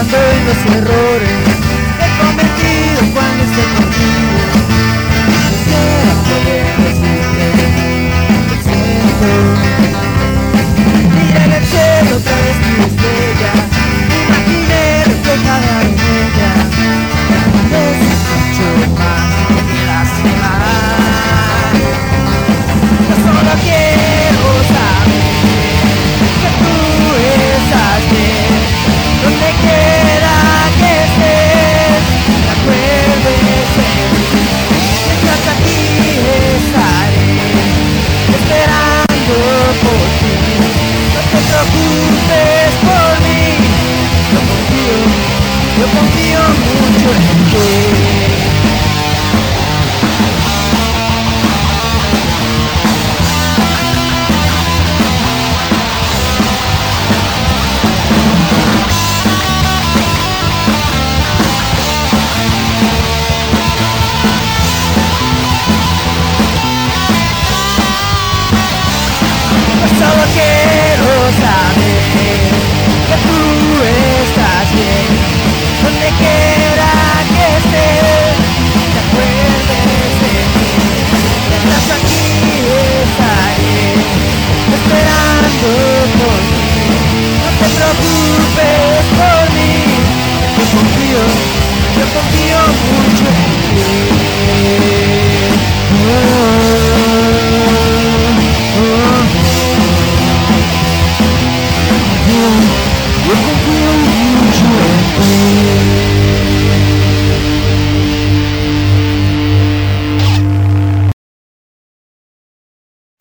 pensando en los errores que he cometido cuando esté contigo. Quisiera poder decirte lo siento. Mira en el cielo otra vez tu estrella, imaginé reflejada en ella. Es mucho más que lastimar. Yo solo quiero saber que tú estás bien, donde quiera que estés, te acuerdes de mí. Mientras aquí estaré, esperando por ti. No te preocupes por mí, yo confío mucho en ti. Solo quiero saber que tú estás bien, donde quiera que estés, te acuerdes de mí. Mientras aquí estaré, esperando por ti. No te preocupes por mí, yo confío mucho en ti. Yo confío mucho en ti.